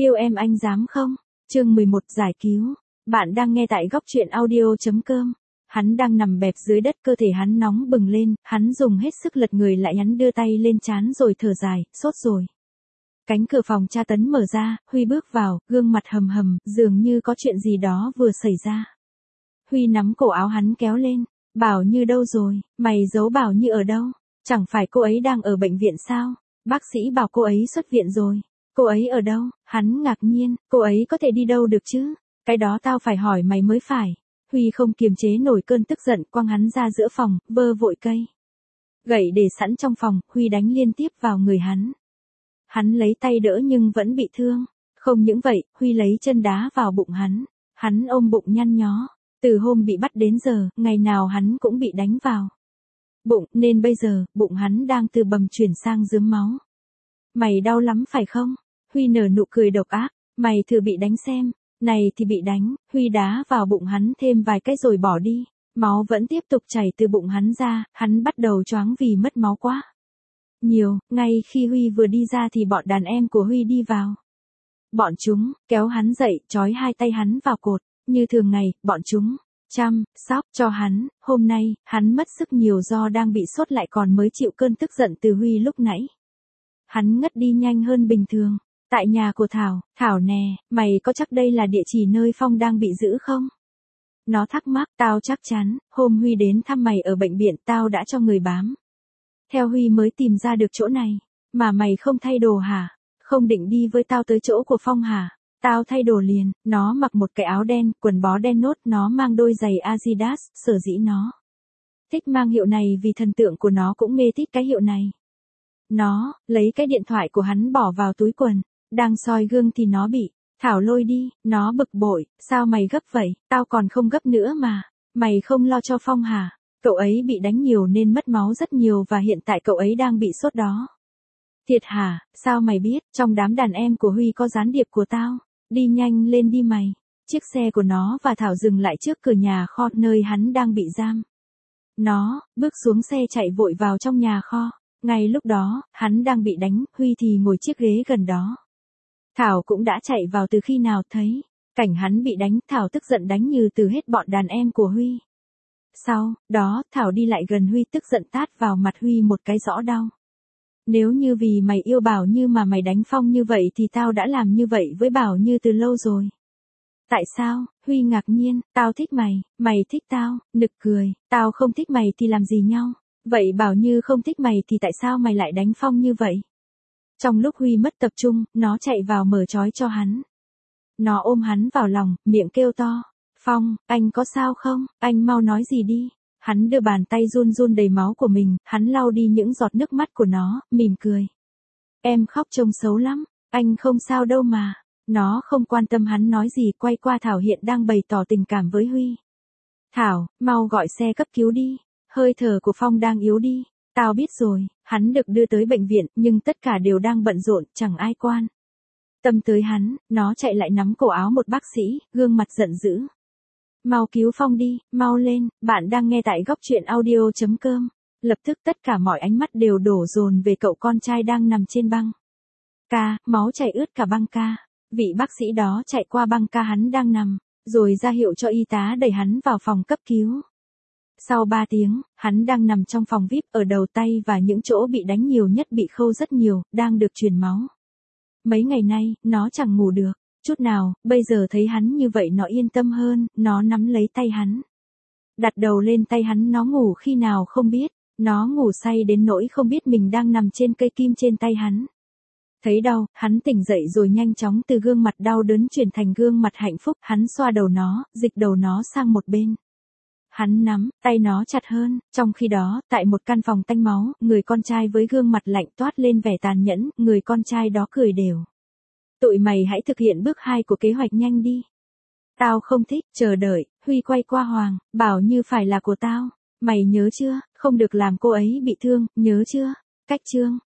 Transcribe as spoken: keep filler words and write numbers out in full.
Yêu em anh dám không? Chương mười một giải cứu. Bạn đang nghe tại góc truyện audio.com. Hắn đang nằm bẹp dưới đất, cơ thể hắn nóng bừng lên, hắn dùng hết sức lật người lại, hắn đưa tay lên trán rồi thở dài, sốt rồi. Cánh cửa phòng tra tấn mở ra, Huy bước vào, gương mặt hầm hầm, dường như có chuyện gì đó vừa xảy ra. Huy nắm cổ áo hắn kéo lên, Bảo Như đâu rồi, mày giấu Bảo Như ở đâu? Chẳng phải cô ấy đang ở bệnh viện sao? Bác sĩ bảo cô ấy xuất viện rồi. Cô ấy ở đâu? Hắn ngạc nhiên, cô ấy có thể đi đâu được chứ? Cái đó tao phải hỏi mày mới phải. Huy không kiềm chế nổi cơn tức giận, quăng hắn ra giữa phòng, vơ vội cây gậy để sẵn trong phòng, Huy đánh liên tiếp vào người hắn. Hắn lấy tay đỡ nhưng vẫn bị thương. Không những vậy, Huy lấy chân đá vào bụng hắn. Hắn ôm bụng nhăn nhó. Từ hôm bị bắt đến giờ, ngày nào hắn cũng bị đánh vào bụng, nên bây giờ, bụng hắn đang từ bầm chuyển sang rướm máu. Mày đau lắm phải không? Huy nở nụ cười độc ác. Mày thử bị đánh xem. Này thì bị đánh, Huy đá vào bụng hắn thêm vài cái rồi bỏ đi. Máu vẫn tiếp tục chảy từ bụng hắn ra, hắn bắt đầu choáng vì mất máu quá nhiều. Ngay khi Huy vừa đi ra thì bọn đàn em của Huy đi vào. Bọn chúng kéo hắn dậy, trói hai tay hắn vào cột. Như thường ngày, bọn chúng chăm sóc cho hắn. Hôm nay, hắn mất sức nhiều do đang bị sốt lại còn mới chịu cơn tức giận từ Huy lúc nãy. Hắn ngất đi nhanh hơn bình thường. Tại nhà của Thảo, Thảo nè, mày có chắc đây là địa chỉ nơi Phong đang bị giữ không? Nó thắc mắc, tao chắc chắn, hôm Huy đến thăm mày ở bệnh viện tao đã cho người bám theo Huy mới tìm ra được chỗ này. Mà mày không thay đồ hả? Không định đi với tao tới chỗ của Phong hả? Tao thay đồ liền. Nó mặc một cái áo đen, quần bó đen nốt, nó mang đôi giày Adidas, sở dĩ nó thích mang hiệu này vì thần tượng của nó cũng mê thích cái hiệu này. Nó lấy cái điện thoại của hắn bỏ vào túi quần, đang soi gương thì nó bị Thảo lôi đi. Nó bực bội, sao mày gấp vậy? Tao còn không gấp nữa mà. Mày không lo cho Phong hả? Cậu ấy bị đánh nhiều nên mất máu rất nhiều và hiện tại cậu ấy đang bị sốt đó. Thiệt hả? Sao mày biết? Trong đám đàn em của Huy có gián điệp của tao. Đi nhanh lên đi mày. Chiếc xe của nó và Thảo dừng lại trước cửa nhà kho nơi hắn đang bị giam. Nó bước xuống xe chạy vội vào trong nhà kho. Ngay lúc đó, hắn đang bị đánh, Huy thì ngồi chiếc ghế gần đó. Thảo cũng đã chạy vào từ khi nào. Thấy cảnh hắn bị đánh, Thảo tức giận đánh Như từ hết bọn đàn em của Huy. Sau đó, Thảo đi lại gần Huy tức giận tát vào mặt Huy một cái rõ đau. Nếu như vì mày yêu Bảo Như mà mày đánh Phong như vậy thì tao đã làm như vậy với Bảo Như từ lâu rồi. Tại sao? Huy ngạc nhiên, tao thích mày, mày thích tao, nực cười, tao không thích mày thì làm gì nhau. Vậy Bảo Như không thích mày thì tại sao mày lại đánh Phong như vậy? Trong lúc Huy mất tập trung, nó chạy vào mở trói cho hắn. Nó ôm hắn vào lòng, miệng kêu to. Phong, anh có sao không? Anh mau nói gì đi. Hắn đưa bàn tay run run đầy máu của mình, hắn lau đi những giọt nước mắt của nó, mỉm cười. Em khóc trông xấu lắm, anh không sao đâu mà. Nó không quan tâm hắn nói gì, quay qua Thảo hiện đang bày tỏ tình cảm với Huy. Thảo, mau gọi xe cấp cứu đi. Hơi thở của Phong đang yếu đi. Tao biết rồi, hắn được đưa tới bệnh viện, nhưng tất cả đều đang bận rộn, chẳng ai quan tâm tới hắn. Nó chạy lại nắm cổ áo một bác sĩ, gương mặt giận dữ. Mau cứu Phong đi, mau lên. Bạn đang nghe tại góc truyện audio.com. Lập tức tất cả mọi ánh mắt đều đổ dồn về cậu con trai đang nằm trên băng ca, máu chảy ướt cả băng ca. Vị bác sĩ đó chạy qua băng ca hắn đang nằm, rồi ra hiệu cho y tá đẩy hắn vào phòng cấp cứu. Sau ba tiếng, hắn đang nằm trong phòng vi ai pi, ở đầu tay và những chỗ bị đánh nhiều nhất bị khâu rất nhiều, đang được truyền máu. Mấy ngày nay, nó chẳng ngủ được chút nào, bây giờ thấy hắn như vậy nó yên tâm hơn, nó nắm lấy tay hắn. Đặt đầu lên tay hắn, nó ngủ khi nào không biết, nó ngủ say đến nỗi không biết mình đang nằm trên cây kim trên tay hắn. Thấy đau, hắn tỉnh dậy rồi nhanh chóng từ gương mặt đau đớn chuyển thành gương mặt hạnh phúc, hắn xoa đầu nó, dịch đầu nó sang một bên. Hắn nắm tay nó chặt hơn, trong khi đó, tại một căn phòng tanh máu, người con trai với gương mặt lạnh toát lên vẻ tàn nhẫn, người con trai đó cười đều. Tụi mày hãy thực hiện bước hai của kế hoạch nhanh đi. Tao không thích, chờ đợi. Huy quay qua Hoàng, Bảo Như phải là của tao. Mày nhớ chưa, không được làm cô ấy bị thương, nhớ chưa? Cách chương